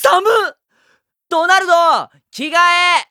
寒っ。ドナルド、着替え。